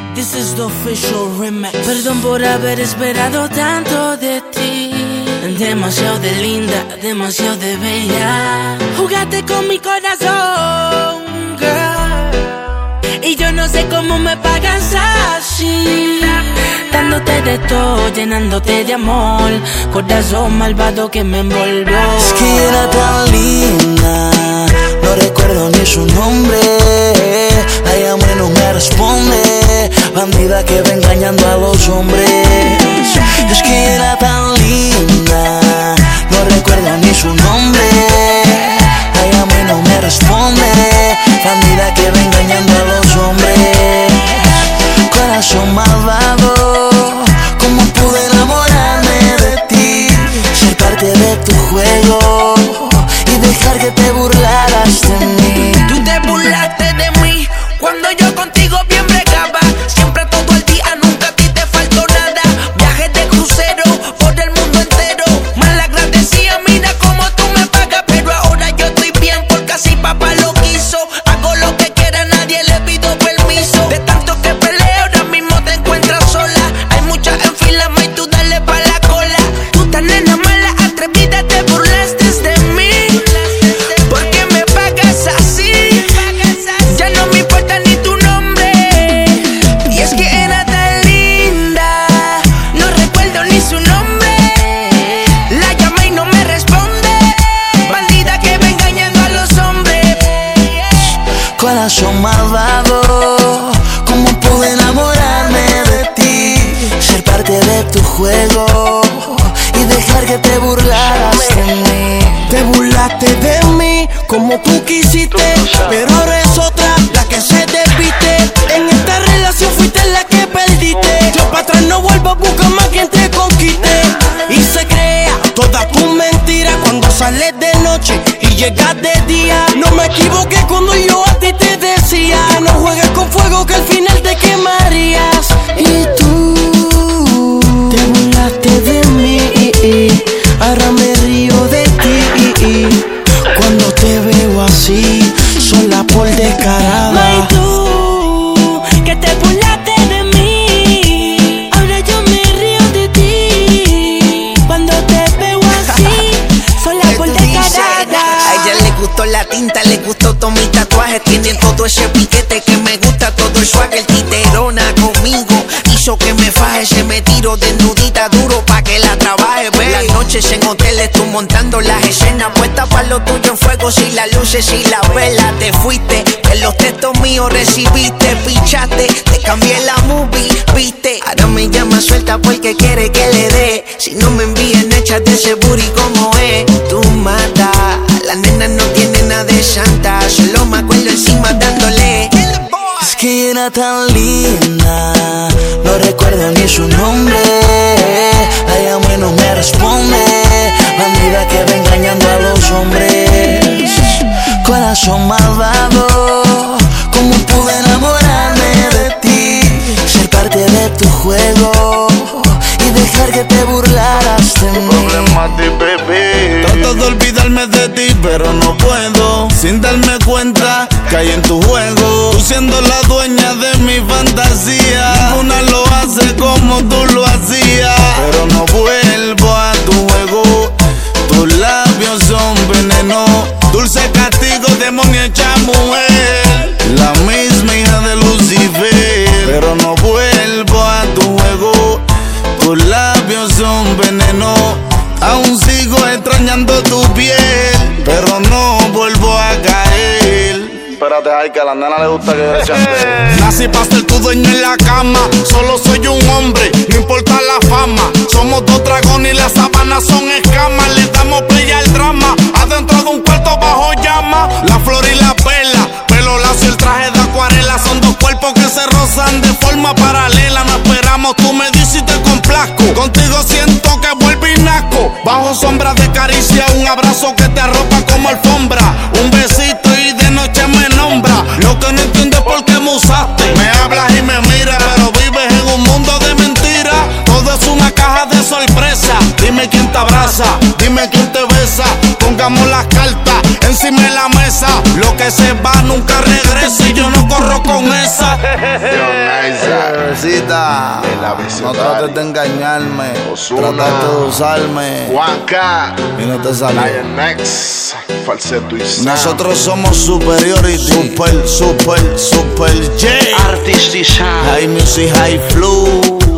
This is the official remix. Perdón por haber esperado tanto de ti. Demasiado de linda, demasiado de bella. Jugaste con mi corazón, girl. Y yo no sé cómo me pagas así. Dándote de todo, llenándote de amor. Corazón malvado que me envolvió. Es que era tan linda, no recuerdo ni su nombre. La llamo y no me responde. Bandida que va engañando a los hombres. Es que era tan linda, no recuerdo ni su nombre. La llamo y no me responde. Bandida que va engañando a los hombres. Corazón malvado, ¿cómo pude enamorarme de ti? Ser parte de tu juego y dejar que te burlaras de mí. Tú te burlaste de mí cuando yo contigo bien bregaba. Siempre todo el día, nunca a ti te faltó nada. Viaje de crucero por el mundo entero. Mal agradecida, mira cómo tú me pagas. Pero ahora yo estoy bien porque así papá lo quiso. Hago lo que quiera, nadie le pido permiso. De tanto que peleo, ahora mismo te encuentras sola. Hay muchas en fila, y tú dale pa' la cola. Tú tan nena mala, atrevida, te burlaste de mí. ¿Por qué me pagas así? Ya no me importa ni tu nombre. Y es que era tan linda, no recuerdo ni su nombre. La llamé y no me responde. Bandida que va engañando a los hombres. Corazón malvado, ¿cómo pude enamorarme de ti? Ser parte de tu juego y dejar que te burlaras de mí. Te burlaste de mí como tú quisiste, pero ahora es otra la que se despiste. En esta relación fuiste la que perdiste. Yo para atrás no vuelvo, busca más quien te conquiste. Y se crea toda tu mentira cuando sales de noche y llegas de día. No me equivoqué cuando yo a ti te decía: no juegues con fuego que al final te quemarías. Y tú te burlaste de mí, ahora me río de ti. Cuando te veo así, sola por descarada. Y tú, que te burlaste de mí, ahora yo me río de ti. Cuando te veo así, sola por descarada. A ella le gustó la tinta, le gustó todo mi tatuaje. Tiene todo ese piquete que me gusta, todo el swagger. Titerona conmigo hizo que me faje. Se me tiro desnudita duro pa' que la trabaje. Ve las noches en hoteles, tú montando las escenas. Puesta pa' lo tuyo en fuego, si las luces y la vela. Te fuiste, en los textos míos recibiste. Pichaste, te cambié la movie, viste. Ahora me llama suelta porque quiere que le dé. Si no me envían, échate ese booty como es. Tú matas, la nena no tiene nada de santa. Solo me acuerdo encima dándole. Es que era tan linda, no recuerdo ni su nombre. La llamo y no me responde. Bandida que va engañando a los hombres. Corazón malvado, ¿cómo pude enamorarme de ti? Ser parte de tu juego y dejar que te burlaras de mí. Trato de olvidarme de ti, pero no puedo. Sin darme cuenta, caí en tu juego. Tú siendo la dueña de mi fantasía. Ninguna lo hace como tú lo hacías. Pero no vuelvo a tu juego. Tus labios son veneno. Dulce castigo, demonio hecha mujer. La misma hija de Lucifer. Pero no vuelvo a tu juego. Tus labios son veneno. Aún sigo extrañando tu piel, pero no vuelvo a caer. Espérate, ay, que a la nena le gusta que yo le chante. Nací para ser tu dueño en la cama. Solo soy un hombre, no importa la fama. Somos dos dragones y las sábanas son escamas. Le damos play al drama, adentro de un cuarto bajo llama. La flor y la perla, pelo lacio y el traje de acuarela. Son dos cuerpos que se rozan de forma paralela. No esperamos, tú me dices y te complazco. Contigo siento que vuelvo y nazco. Bajo sombra de caricia, un abrazo que te arropa como alfombra. Un besito y de noche me nombra. Lo que no entiendo es por qué me usaste. Me hablas y me miras, pero vives en un mundo de mentiras. Todo es una caja de sorpresa. Dime quién te abraza, dime quién te besa. Pongamos las cartas encima de la mesa. Lo que se va nunca regresa y yo no corro con esa. mamacita. No trates de engañarme. Trataste de usarme. Juanca. Y no te salió. Lion X. Falsetto y Sam. Nosotros somos superiority. Super J. Artist y Sam. High music, high flow.